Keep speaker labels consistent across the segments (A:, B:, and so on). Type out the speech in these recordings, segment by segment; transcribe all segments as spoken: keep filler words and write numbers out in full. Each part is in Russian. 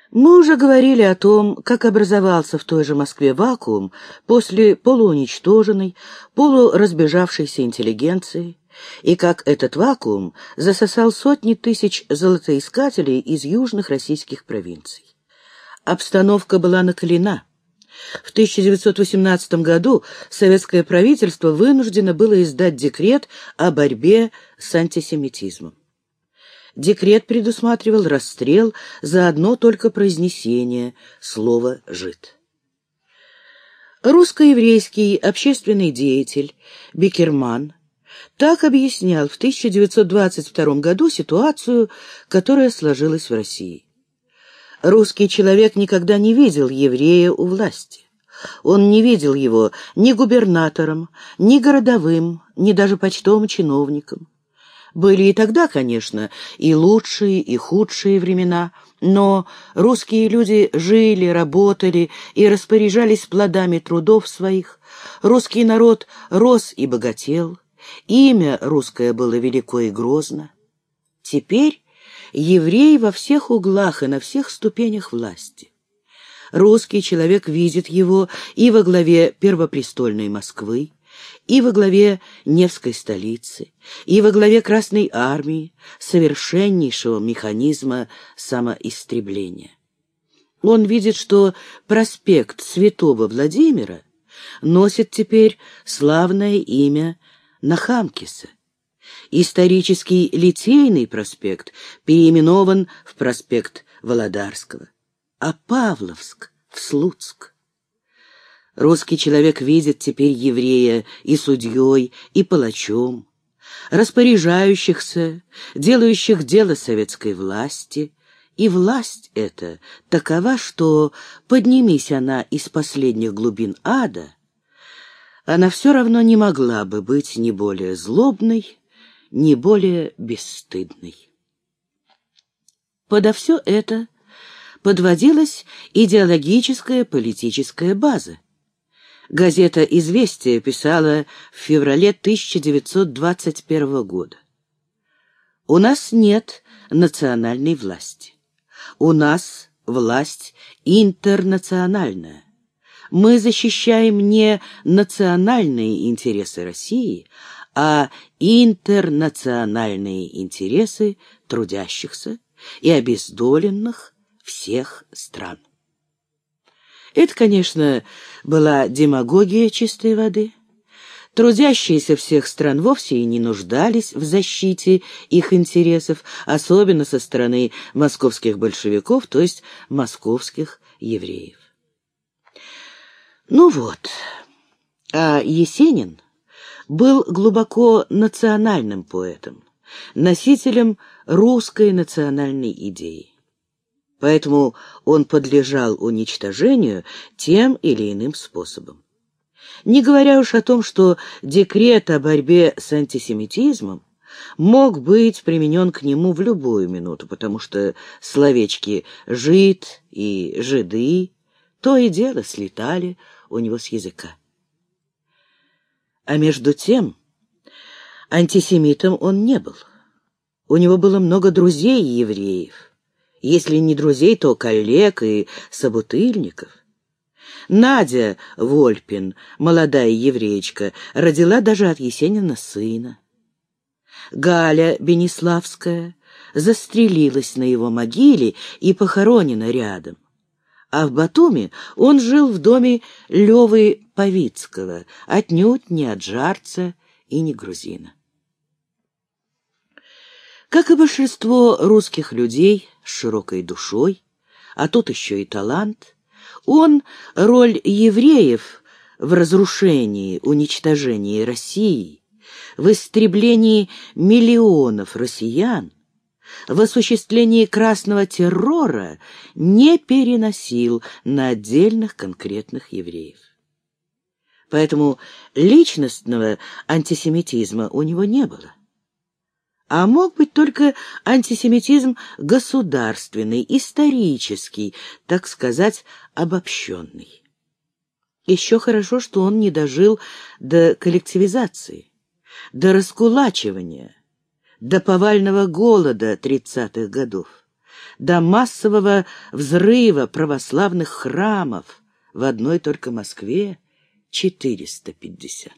A: Мы уже говорили о том, как образовался в той же Москве вакуум после полууничтоженной, полуразбежавшейся интеллигенции, и как этот вакуум засосал сотни тысяч золотоискателей из южных российских провинций. Обстановка была накалена. В тысяча девятьсот восемнадцатом году советское правительство вынуждено было издать декрет о борьбе с антисемитизмом. Декрет предусматривал расстрел за одно только произнесение слова «жид». Русско-еврейский общественный деятель Бекерман так объяснял в тысяча девятьсот двадцать втором году ситуацию, которая сложилась в России. Русский человек никогда не видел еврея у власти. Он не видел его ни губернатором, ни городовым, ни даже почтовым чиновником. Были и тогда, конечно, и лучшие, и худшие времена, но русские люди жили, работали и распоряжались плодами трудов своих. Русский народ рос и богател, имя русское было велико и грозно. Теперь еврей во всех углах и на всех ступенях власти. Русский человек видит его и во главе первопрестольной Москвы, и во главе Невской столицы, и во главе Красной армии, совершеннейшего механизма самоистребления. Он видит, что проспект Святого Владимира носит теперь славное имя Нахамкиса. Исторический Литейный проспект переименован в проспект Володарского, а Павловск — в Слуцк. Русский человек видит теперь еврея и судьей, и палачом, распоряжающихся, делающих дело советской власти, и власть эта такова, что, поднимись она из последних глубин ада, она все равно не могла бы быть ни более злобной, ни более бесстыдной. Подо все это подводилась идеологическая политическая база. Газета «Известия» писала в феврале тысяча девятьсот двадцать первого года. «У нас нет национальной власти. У нас власть интернациональная. Мы защищаем не национальные интересы России, а интернациональные интересы трудящихся и обездоленных всех стран». Это, конечно, была демагогия чистой воды. Трудящиеся всех стран вовсе и не нуждались в защите их интересов, особенно со стороны московских большевиков, то есть московских евреев. Ну вот, а Есенин был глубоко национальным поэтом, носителем русской национальной идеи. Поэтому он подлежал уничтожению тем или иным способом. Не говоря уж о том, что декрет о борьбе с антисемитизмом мог быть применен к нему в любую минуту, потому что словечки «жид» и «жиды» то и дело слетали у него с языка. А между тем антисемитом он не был. У него было много друзей-евреев. Если не друзей, то коллег и собутыльников. Надя Вольпин, молодая евреечка, родила даже от Есенина сына. Галя Бениславская застрелилась на его могиле и похоронена рядом. А в Батуми он жил в доме Левы Павицкого, отнюдь не аджарца и не грузина. Как и большинство русских людей с широкой душой, а тут еще и талант, он роль евреев в разрушении, уничтожении России, в истреблении миллионов россиян, в осуществлении красного террора не переносил на отдельных конкретных евреев. Поэтому личностного антисемитизма у него не было. А мог быть только антисемитизм государственный, исторический, так сказать, обобщенный. Еще хорошо, что он не дожил до коллективизации, до раскулачивания, до повального голода тридцатых годов, до массового взрыва православных храмов, в одной только Москве четыреста пятьдесят.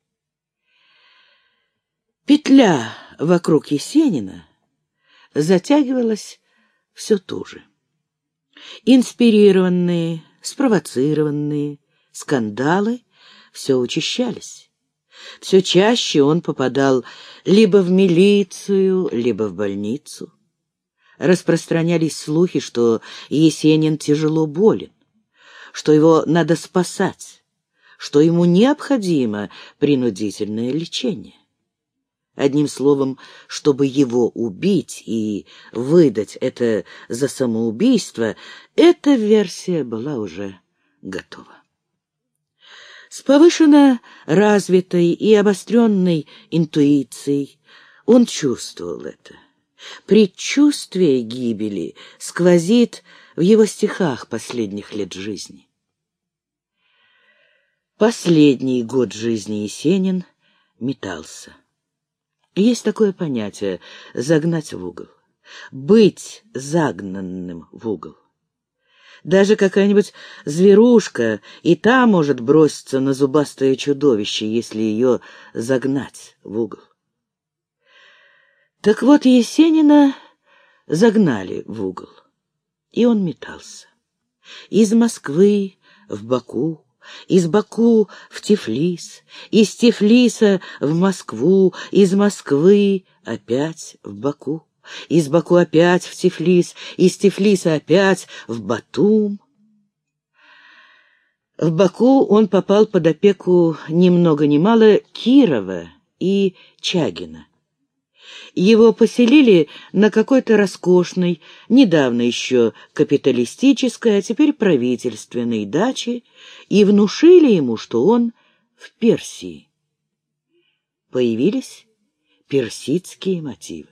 A: Петля вокруг Есенина затягивалась все туже. Инспирированные, спровоцированные скандалы все учащались. Все чаще он попадал либо в милицию, либо в больницу. Распространялись слухи, что Есенин тяжело болен, что его надо спасать, что ему необходимо принудительное лечение. Одним словом, чтобы его убить и выдать это за самоубийство, эта версия была уже готова. С повышенно развитой и обостренной интуицией он чувствовал это. Предчувствие гибели сквозит в его стихах последних лет жизни. Последний год жизни Есенин метался. Есть такое понятие — загнать в угол, быть загнанным в угол. Даже какая-нибудь зверушка и та может броситься на зубастое чудовище, если ее загнать в угол. Так вот, Есенина загнали в угол, и он метался. Из Москвы в Баку, из Баку в Тифлис, из Тифлиса в Москву, из Москвы опять в Баку, из Баку опять в Тифлис, из Тифлиса опять в Батум. В Баку он попал под опеку ни много ни мало Кирова и Чагина. Его поселили на какой-то роскошной, недавно еще капиталистической, а теперь правительственной даче и внушили ему, что он в Персии. Появились персидские мотивы.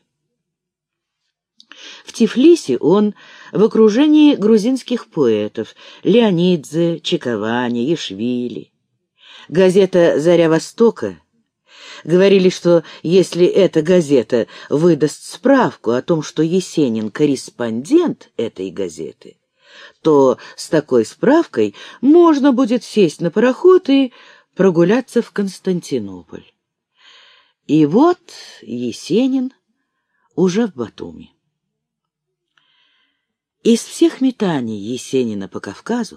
A: В Тифлисе он в окружении грузинских поэтов Леонидзе, Чаковани, Ешвили. Газета «Заря Востока» говорили, что если эта газета выдаст справку о том, что Есенин — корреспондент этой газеты, то с такой справкой можно будет сесть на пароход и прогуляться в Константинополь. И вот Есенин уже в Батуми. Из всех метаний Есенина по Кавказу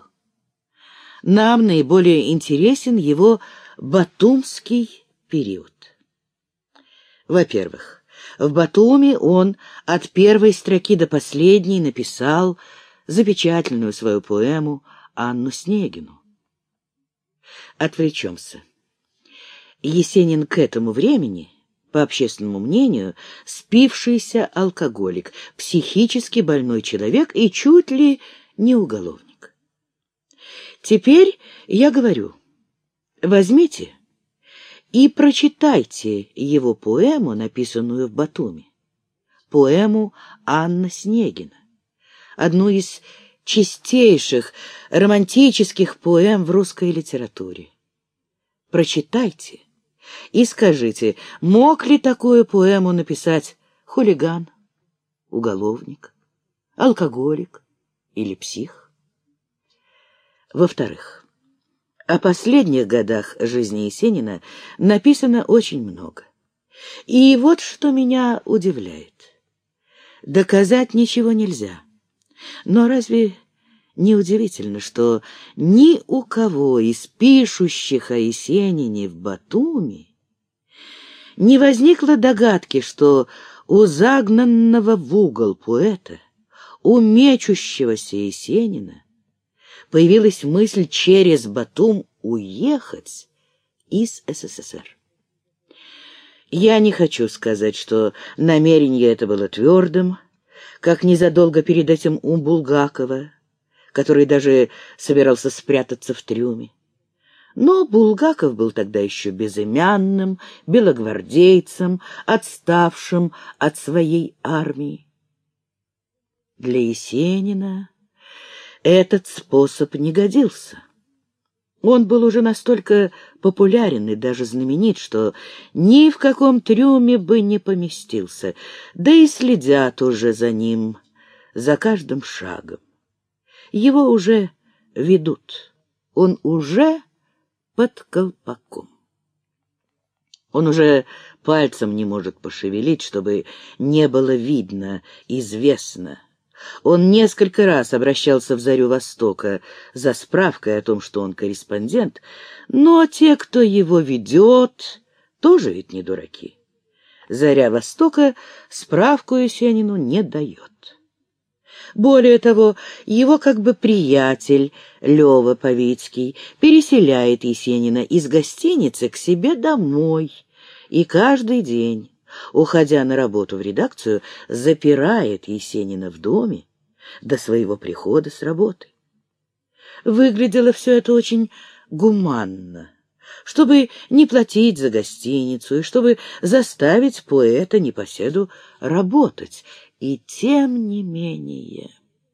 A: нам наиболее интересен его батумский период. Во-первых, в Батуми он от первой строки до последней написал замечательную свою поэму «Анну Снегину». Отвлечемся. Есенин к этому времени, по общественному мнению, спившийся алкоголик, психически больной человек и чуть ли не уголовник. Теперь я говорю, возьмите и прочитайте его поэму, написанную в Батуми, поэму «Анна Снегина», одну из чистейших романтических поэм в русской литературе. Прочитайте и скажите, мог ли такую поэму написать хулиган, уголовник, алкоголик или псих? Во-вторых, о последних годах жизни Есенина написано очень много. И вот что меня удивляет. Доказать ничего нельзя. Но разве не удивительно, что ни у кого из пишущих о Есенине в Батуми не возникло догадки, что у загнанного в угол поэта, у мечущегося Есенина появилась мысль через Батум уехать из СССР. Я не хочу сказать, что намерение это было твердым, как незадолго перед этим у Булгакова, который даже собирался спрятаться в трюме. Но Булгаков был тогда еще безымянным, белогвардейцем, отставшим от своей армии. Для Есенина этот способ не годился. Он был уже настолько популярен и даже знаменит, что ни в каком трюме бы не поместился, да и следят уже за ним за каждым шагом. Его уже ведут, он уже под колпаком. Он уже пальцем не может пошевелить, чтобы не было видно, известно. Он несколько раз обращался в «Зарю Востока» за справкой о том, что он корреспондент, но те, кто его ведет, тоже ведь не дураки. «Заря Востока» справку Есенину не дает. Более того, его как бы приятель Лёва Павицкий переселяет Есенина из гостиницы к себе домой и каждый день, уходя на работу в редакцию, запирает Есенина в доме до своего прихода с работы. Выглядело все это очень гуманно, чтобы не платить за гостиницу и чтобы заставить поэта-непоседу работать. И тем не менее...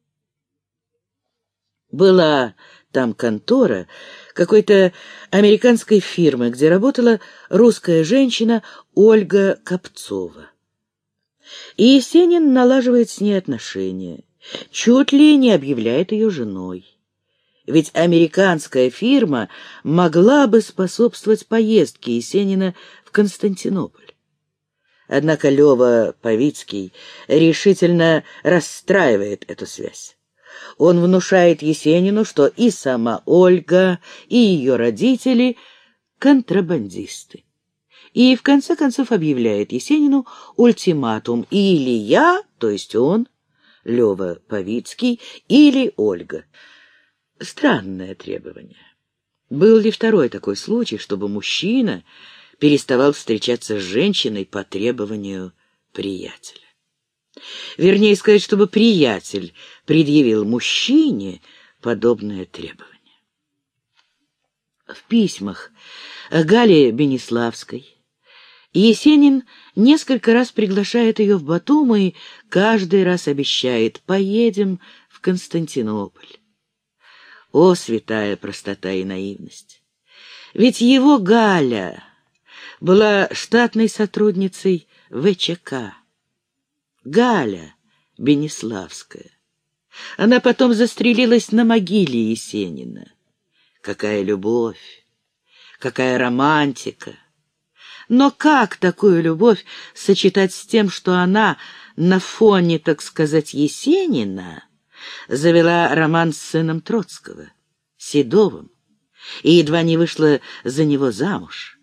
A: Была там контора какой-то американской фирмы, где работала русская женщина Ольга Копцова. И Есенин налаживает с ней отношения, чуть ли не объявляет ее женой. Ведь американская фирма могла бы способствовать поездке Есенина в Константинополь. Однако Лёва Павицкий решительно расстраивает эту связь. Он внушает Есенину, что и сама Ольга, и ее родители — контрабандисты. И в конце концов объявляет Есенину ультиматум: или я, то есть он, Лёва Павицкий, или Ольга. Странное требование. Был ли второй такой случай, чтобы мужчина переставал встречаться с женщиной по требованию приятеля? Вернее сказать, чтобы приятель предъявил мужчине подобное требование. В письмах Гале Бениславской Есенин несколько раз приглашает ее в Батум и каждый раз обещает: поедем в Константинополь. О, святая простота и наивность! Ведь его Галя была штатной сотрудницей вэ че ка. Галя Бениславская. Она потом застрелилась на могиле Есенина. Какая любовь! Какая романтика! Но как такую любовь сочетать с тем, что она на фоне, так сказать, Есенина завела роман с сыном Троцкого, Седовым, и едва не вышла за него замуж?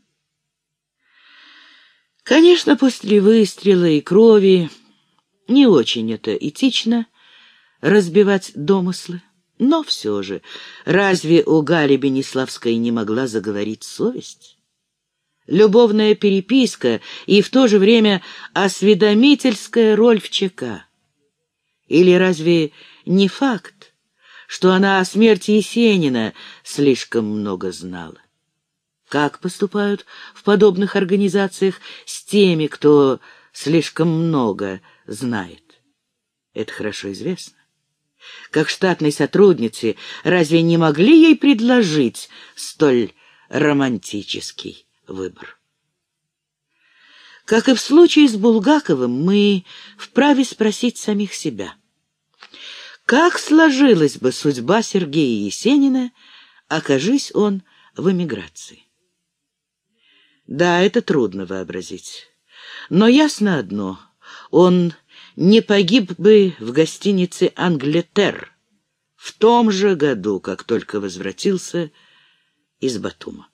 A: Конечно, после выстрела и крови не очень это этично разбивать домыслы, но все же, разве у Гали Бениславской не могла заговорить совесть? Любовная переписка и в то же время осведомительская роль в ЧК. Или разве не факт, что она о смерти Есенина слишком много знала? Как поступают в подобных организациях с теми, кто слишком много знает? Это хорошо известно. Как штатной сотруднице, разве не могли ей предложить столь романтический выбор? Как и в случае с Булгаковым, мы вправе спросить самих себя: как сложилась бы судьба Сергея Есенина, окажись он в эмиграции? Да, это трудно вообразить. Но ясно одно: он не погиб бы в гостинице «Англетер» в том же году, как только возвратился из Батума.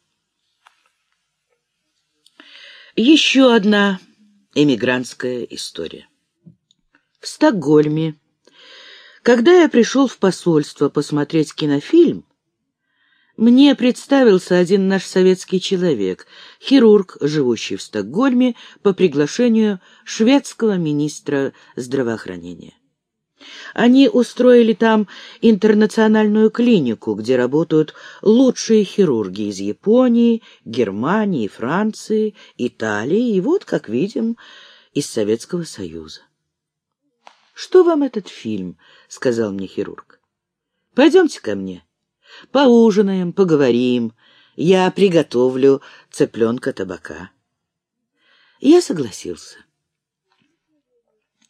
A: Еще одна эмигрантская история. В Стокгольме, когда я пришел в посольство посмотреть кинофильм, мне представился один наш советский человек, хирург, живущий в Стокгольме по приглашению шведского министра здравоохранения. Они устроили там интернациональную клинику, где работают лучшие хирурги из Японии, Германии, Франции, Италии и, вот, как видим, из Советского Союза. «Что вам этот фильм?» — сказал мне хирург. «Пойдемте ко мне. Поужинаем, поговорим. Я приготовлю цыпленка-табака». Я согласился.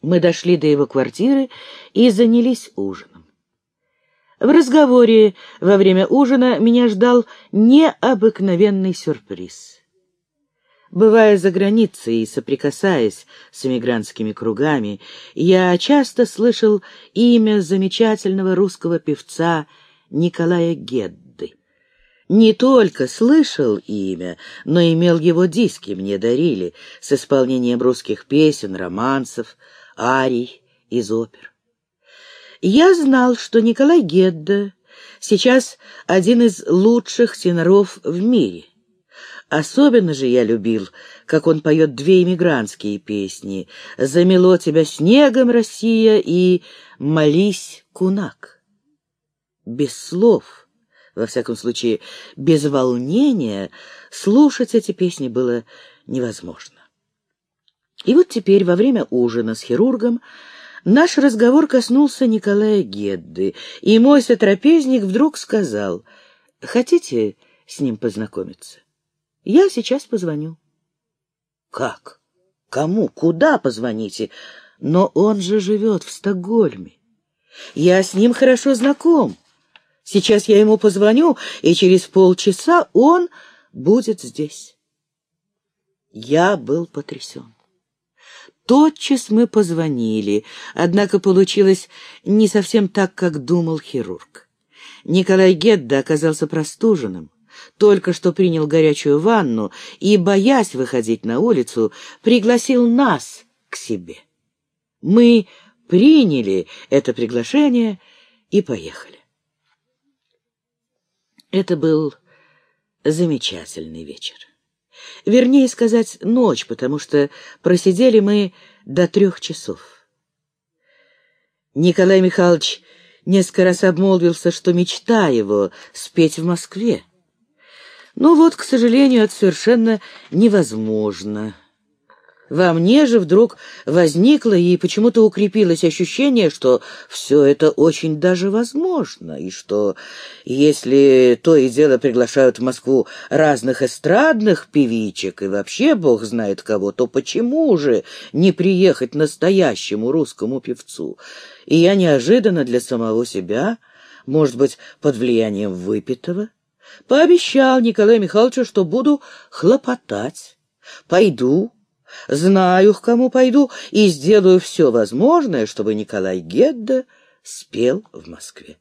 A: Мы дошли до его квартиры и занялись ужином. В разговоре во время ужина меня ждал необыкновенный сюрприз. Бывая за границей и соприкасаясь с эмигрантскими кругами, я часто слышал имя замечательного русского певца Николая Гедды. Не только слышал имя, но имел его диски, мне дарили, с исполнением русских песен, романсов, арий из опер. Я знал, что Николай Гедда сейчас один из лучших теноров в мире. Особенно же я любил, как он поет две эмигрантские песни «Замело тебя снегом, Россия» и «Молись, кунак». Без слов, во всяком случае, без волнения, слушать эти песни было невозможно. И вот теперь, во время ужина с хирургом, наш разговор коснулся Николая Гедды, и мой сотрапезник вдруг сказал: «Хотите с ним познакомиться? Я сейчас позвоню». «Как? Кому? Куда позвоните? Но он же живет в Стокгольме. Я с ним хорошо знаком. Сейчас я ему позвоню, и через полчаса он будет здесь». Я был потрясен. Тотчас мы позвонили, однако получилось не совсем так, как думал хирург. Николай Гедда оказался простуженным, только что принял горячую ванну и, боясь выходить на улицу, пригласил нас к себе. Мы приняли это приглашение и поехали. Это был замечательный вечер. Вернее сказать, ночь, потому что просидели мы до трех часов. Николай Михайлович несколько раз обмолвился, что мечта его спеть в Москве. Ну вот, к сожалению, это совершенно невозможно. Во мне же вдруг возникло и почему-то укрепилось ощущение, что все это очень даже возможно, и что если то и дело приглашают в Москву разных эстрадных певичек и вообще бог знает кого, то почему же не приехать настоящему русскому певцу? И я неожиданно для самого себя, может быть, под влиянием выпитого, пообещал Николаю Михайловичу, что буду хлопотать, пойду, знаю, к кому пойду, и сделаю все возможное, чтобы Николай Гедда спел в Москве.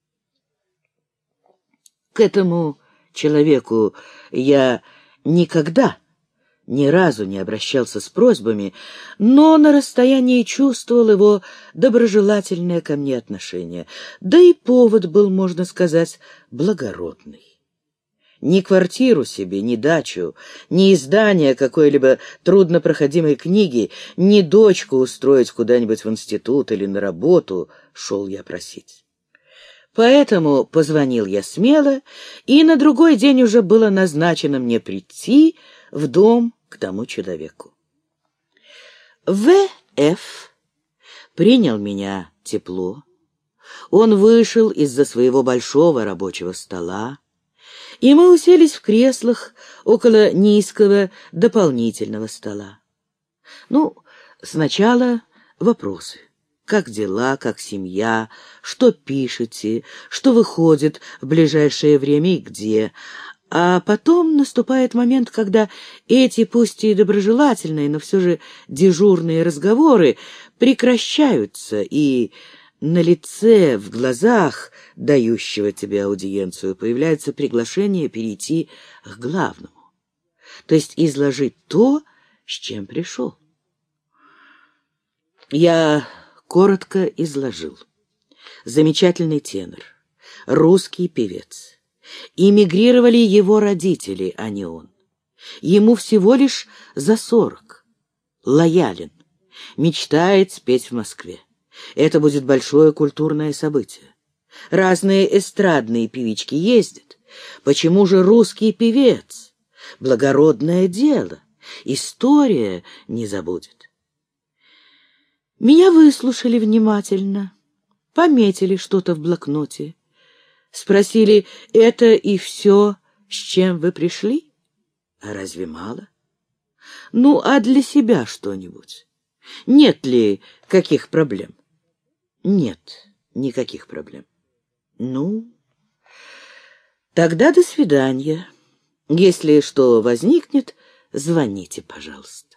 A: К этому человеку я никогда ни разу не обращался с просьбами, но на расстоянии чувствовал его доброжелательное ко мне отношение, да и повод был, можно сказать, благородный. Ни квартиру себе, ни дачу, ни издание какой-либо труднопроходимой книги, ни дочку устроить куда-нибудь в институт или на работу шел я просить. Поэтому позвонил я смело, и на другой день уже было назначено мне прийти в дом к тому человеку. В Ф принял меня тепло. Он вышел из-за своего большого рабочего стола, и мы уселись в креслах около низкого дополнительного стола. Ну, сначала вопросы. Как дела, как семья, что пишете, что выходит в ближайшее время и где. А потом наступает момент, когда эти, пусть и доброжелательные, но все же дежурные разговоры прекращаются, и на лице, в глазах дающего тебе аудиенцию появляется приглашение перейти к главному, то есть изложить то, с чем пришел. Я коротко изложил. Замечательный тенор, русский певец. Эмигрировали его родители, а не он. Ему всего лишь за сорок. Лоялен. Мечтает спеть в Москве. Это будет большое культурное событие. Разные эстрадные певички ездят. Почему же русский певец? Благородное дело. История не забудет. Меня выслушали внимательно, пометили что-то в блокноте. Спросили: это и все, с чем вы пришли? А разве мало? Ну, а для себя что-нибудь? Нет ли каких проблем? Нет никаких проблем. Ну, тогда до свидания. Если что возникнет, звоните, пожалуйста.